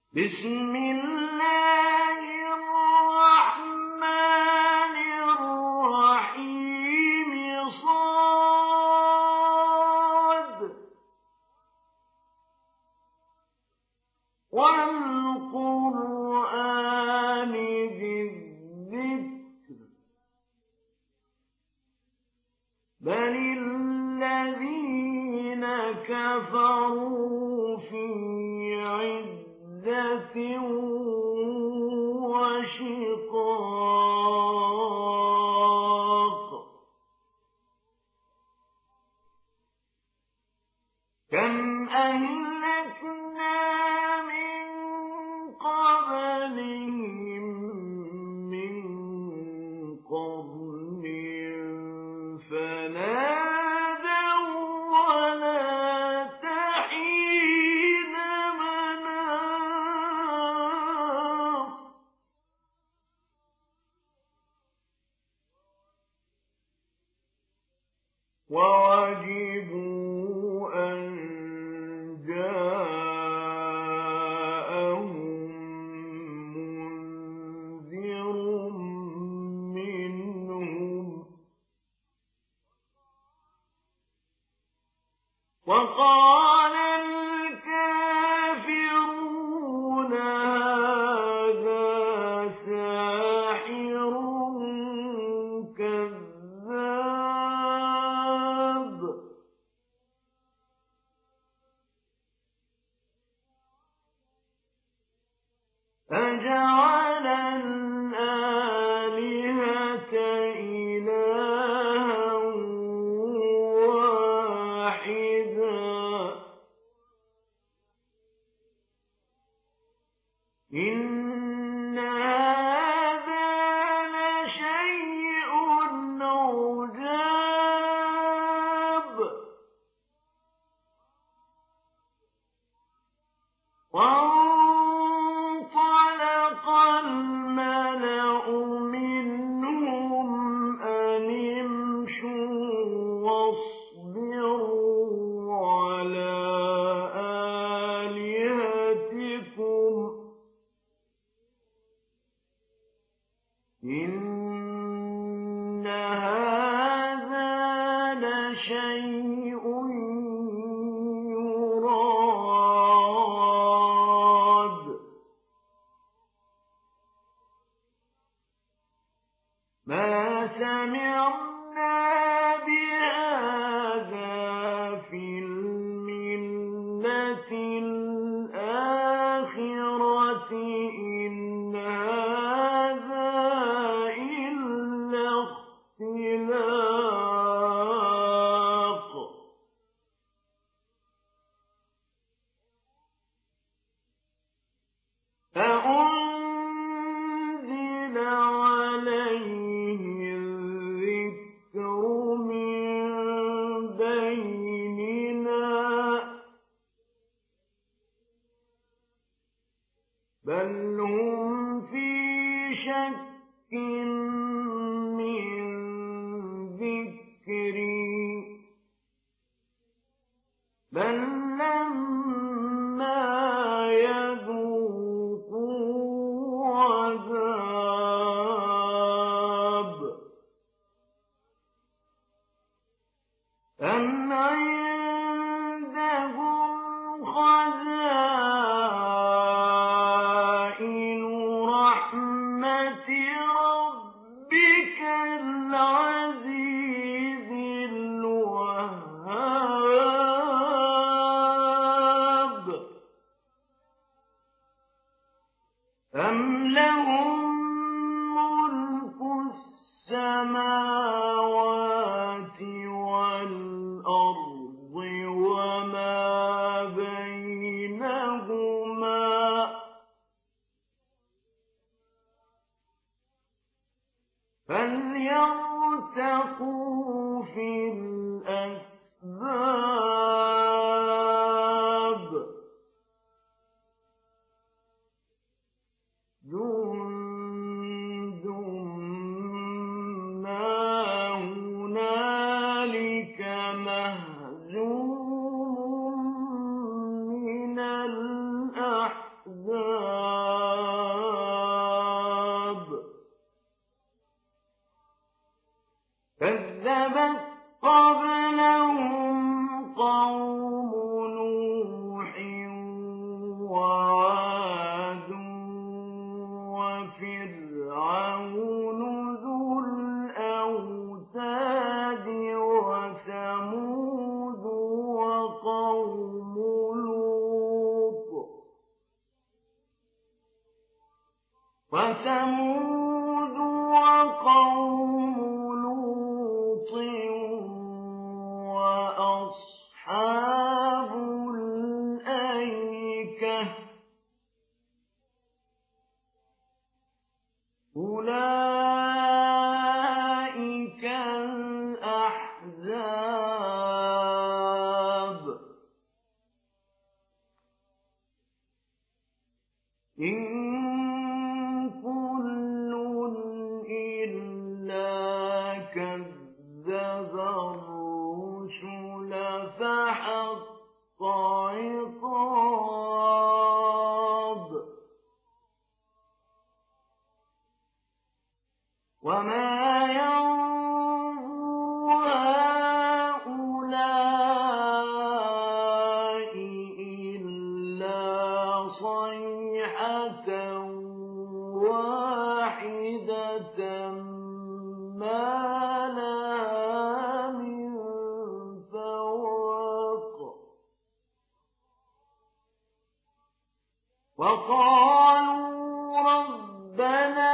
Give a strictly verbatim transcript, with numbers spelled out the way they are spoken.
بسم الله الرحمن الرحيم صاد والقرآن ذي الذكر بل الذين كفروا في عزة وشقاق كم أهلكنا من قبلهم من قرن فنادوا ولا تحين مناص وعجبوا أن جاءهم منذر منهم وقال الكافرون هذا ساحر كذاب أجعل الآلهة إلها واحدا إن هذا لشيء عجاب وانطلق الملأ منهم أن امشوا واصبروا على آلهتكم إن هذا لشيء يراد ما سمعنا بهذا في الملة الآخرة إن هذا إلا اختلاق أأنزل عليه الذكر من بيننا بل هم في شك من ذكري بل لما يذوقوا عذاب أم عندهم خزائن رحمة ربك العزيز الوهاب أم لهم ملك السماوات والأرض وما بينهما فليرتقوا في الأسباب جند ما هنالك مهزوم من الأحزاب وثمود وقوم لوط وأصحاب الأيكة أولئك الأحزاب إن كل إلا كذب الرسل فحق عقاب وما ينظر هؤلاء إلا صيحة واحدة ما لها من فواق وقالوا ربنا